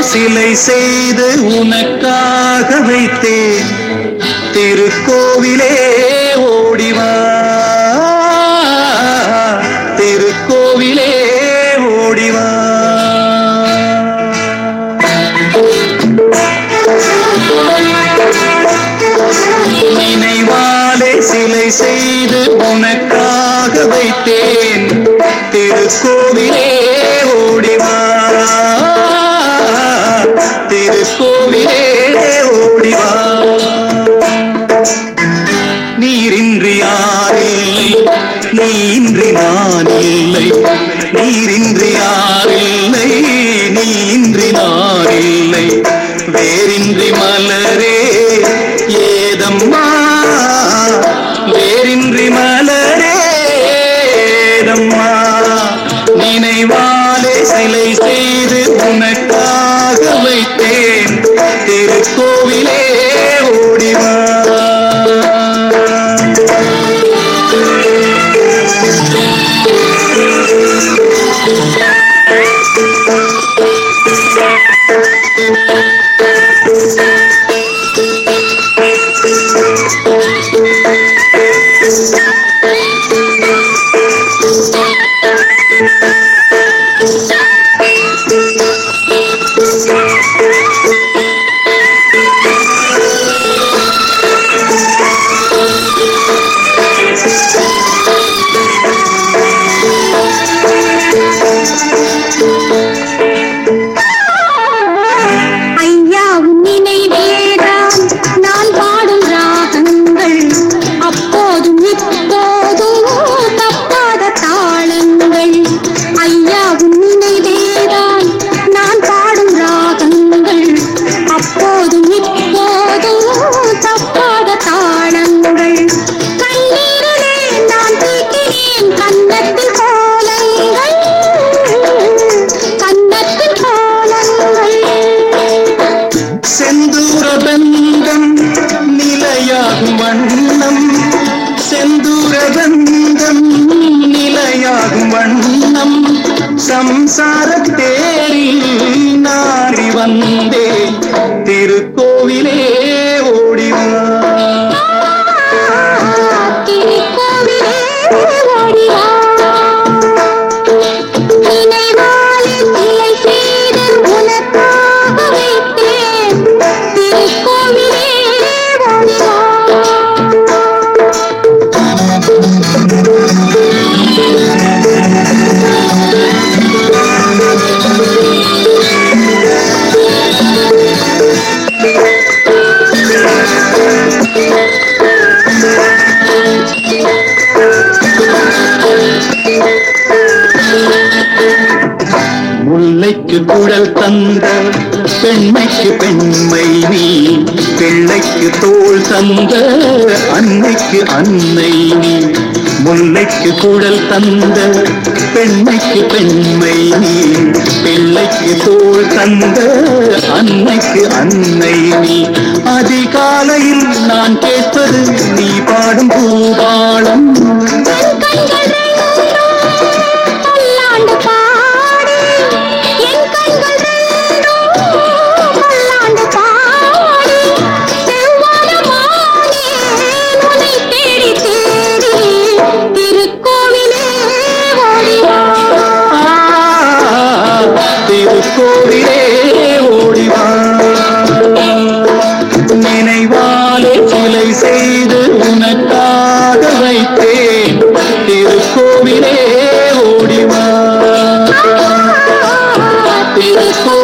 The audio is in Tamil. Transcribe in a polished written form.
சிலை செய்து உனக்காக வைத்தேன் திருக்கோவிலே ஓடிவா திருக்கோவிலே ஓடிவா நினைவாலே சிலை செய்து உனக்காக வைத்தேன் திருக்கோவிலே ஓடிவா திருக்கோவிலே ஓடிவா நீரின்றி யாரில்லை நீன்றி நான் இல்லை நீரின்றி யாரில்லை நீன்றி நான் இல்லை வேரின்றி மலரே ஏதம்மா வேரின்றி மலரே ஏதம்மா நினைவாலே சிலை செய்து உனக்காக வைத்தேன் திருக்கோவிலே ஓடிவா செந்தூரபந்தம் நிலையாகும் வண்ணம் சம்சாரத்தேரில் நாடி வந்தேன் திருக்கோவிலே ஓடிவா திருக்கோவிலே ஓடிவா நினைவாலே சிலை செய்து உனக்காக வைத்தேன் திருக்கோவிலே ஓடிவா முல்லைக்கு குழல் தந்த பெண்மைக்கு பெண்மை நீ பிள்ளைக்கு தோள் தந்த அன்னைக்கு அன்னை நீ முல்லைக்கு குழல் தந்த பெண்மைக்கு பெண்மை நீ பிள்ளைக்கு தோள் தந்த அன்னைக்கு அன்னை நீ அதிகாலையில் நான் கேட்பது நீ பாடும் பூபாலம் திருக்கோவிலே ஓடிவா நினைவாலே சிலை செய்து உனக்காக வைத்தேன் திருக்கோவிலே ஓடிவா திருக்கோ